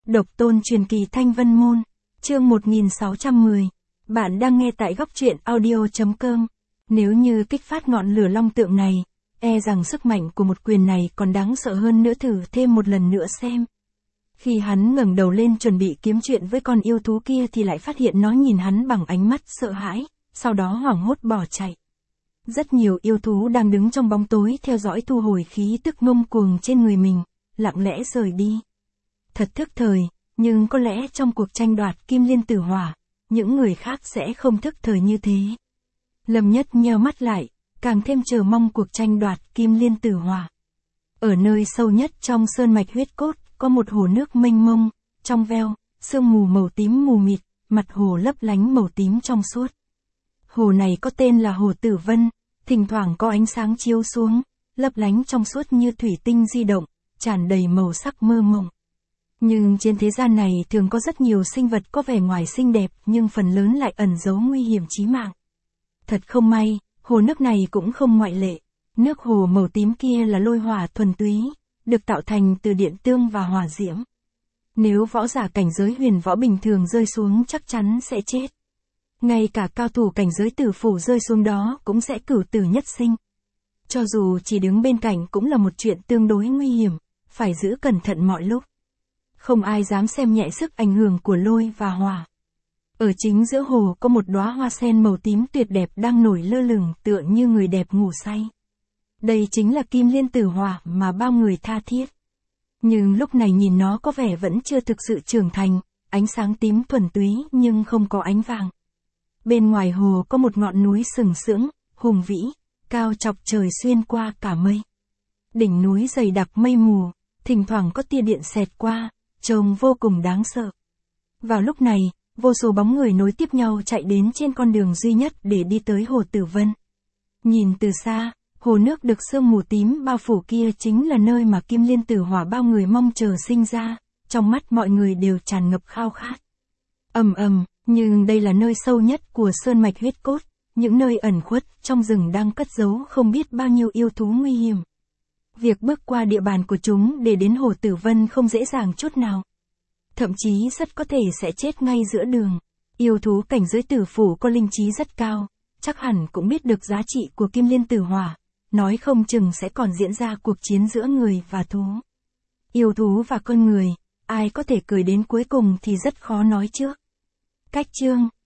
Độc tôn truyền kỳ Thanh Vân Môn, chương 1610. Bạn đang nghe tại góc truyện audio.com. Nếu như kích phát ngọn lửa long tượng này, e rằng sức mạnh của một quyền này còn đáng sợ hơn nữa, thử thêm một lần nữa xem. Khi hắn ngẩng đầu lên chuẩn bị kiếm chuyện với con yêu thú kia thì lại phát hiện nó nhìn hắn bằng ánh mắt sợ hãi, sau đó hoảng hốt bỏ chạy. Rất nhiều yêu thú đang đứng trong bóng tối theo dõi thu hồi khí tức ngông cuồng trên người mình, lặng lẽ rời đi. Thật thức thời, nhưng có lẽ trong cuộc tranh đoạt Kim Liên Tử Hỏa, những người khác sẽ không thức thời như thế. Lâm Nhất nheo mắt lại, càng thêm chờ mong cuộc tranh đoạt Kim Liên Tử Hỏa. Ở nơi sâu nhất trong sơn mạch huyết cốt, có một hồ nước mênh mông, trong veo, sương mù màu tím mù mịt, mặt hồ lấp lánh màu tím trong suốt. Hồ này có tên là Hồ Tử Vân, thỉnh thoảng có ánh sáng chiếu xuống, lấp lánh trong suốt như thủy tinh di động, tràn đầy màu sắc mơ mộng. Nhưng trên thế gian này thường có rất nhiều sinh vật có vẻ ngoài xinh đẹp nhưng phần lớn lại ẩn giấu nguy hiểm chí mạng. Thật không may, hồ nước này cũng không ngoại lệ. Nước hồ màu tím kia là lôi hỏa thuần túy, được tạo thành từ điện tương và hỏa diễm. Nếu võ giả cảnh giới huyền võ bình thường rơi xuống chắc chắn sẽ chết. Ngay cả cao thủ cảnh giới tử phủ rơi xuống đó cũng sẽ cửu tử nhất sinh. Cho dù chỉ đứng bên cạnh cũng là một chuyện tương đối nguy hiểm, phải giữ cẩn thận mọi lúc. Không ai dám xem nhẹ sức ảnh hưởng của lôi và hỏa. Ở chính giữa hồ có một đóa hoa sen màu tím tuyệt đẹp đang nổi lơ lửng tựa như người đẹp ngủ say. Đây chính là Kim Liên Tử Hỏa mà bao người tha thiết. Nhưng lúc này nhìn nó có vẻ vẫn chưa thực sự trưởng thành, ánh sáng tím thuần túy nhưng không có ánh vàng. Bên ngoài hồ có một ngọn núi sừng sững, hùng vĩ, cao chọc trời xuyên qua cả mây. Đỉnh núi dày đặc mây mù, thỉnh thoảng có tia điện xẹt qua, trông vô cùng đáng sợ. Vào lúc này, vô số bóng người nối tiếp nhau chạy đến trên con đường duy nhất để đi tới Hồ Tử Vân. Nhìn từ xa, hồ nước được sương mù tím bao phủ kia chính là nơi mà Kim Liên Tử Hỏa bao người mong chờ sinh ra, trong mắt mọi người đều tràn ngập khao khát. Ầm ầm, nhưng đây là nơi sâu nhất của sơn mạch huyết cốt, những nơi ẩn khuất trong rừng đang cất giấu không biết bao nhiêu yêu thú nguy hiểm. Việc bước qua địa bàn của chúng để đến Hồ Tử Vân không dễ dàng chút nào. Thậm chí rất có thể sẽ chết ngay giữa đường. Yêu thú cảnh giới tử phủ có linh trí rất cao, chắc hẳn cũng biết được giá trị của Kim Liên Tử Hỏa, nói không chừng sẽ còn diễn ra cuộc chiến giữa người và thú. Yêu thú và con người, ai có thể cười đến cuối cùng thì rất khó nói trước. Cách chương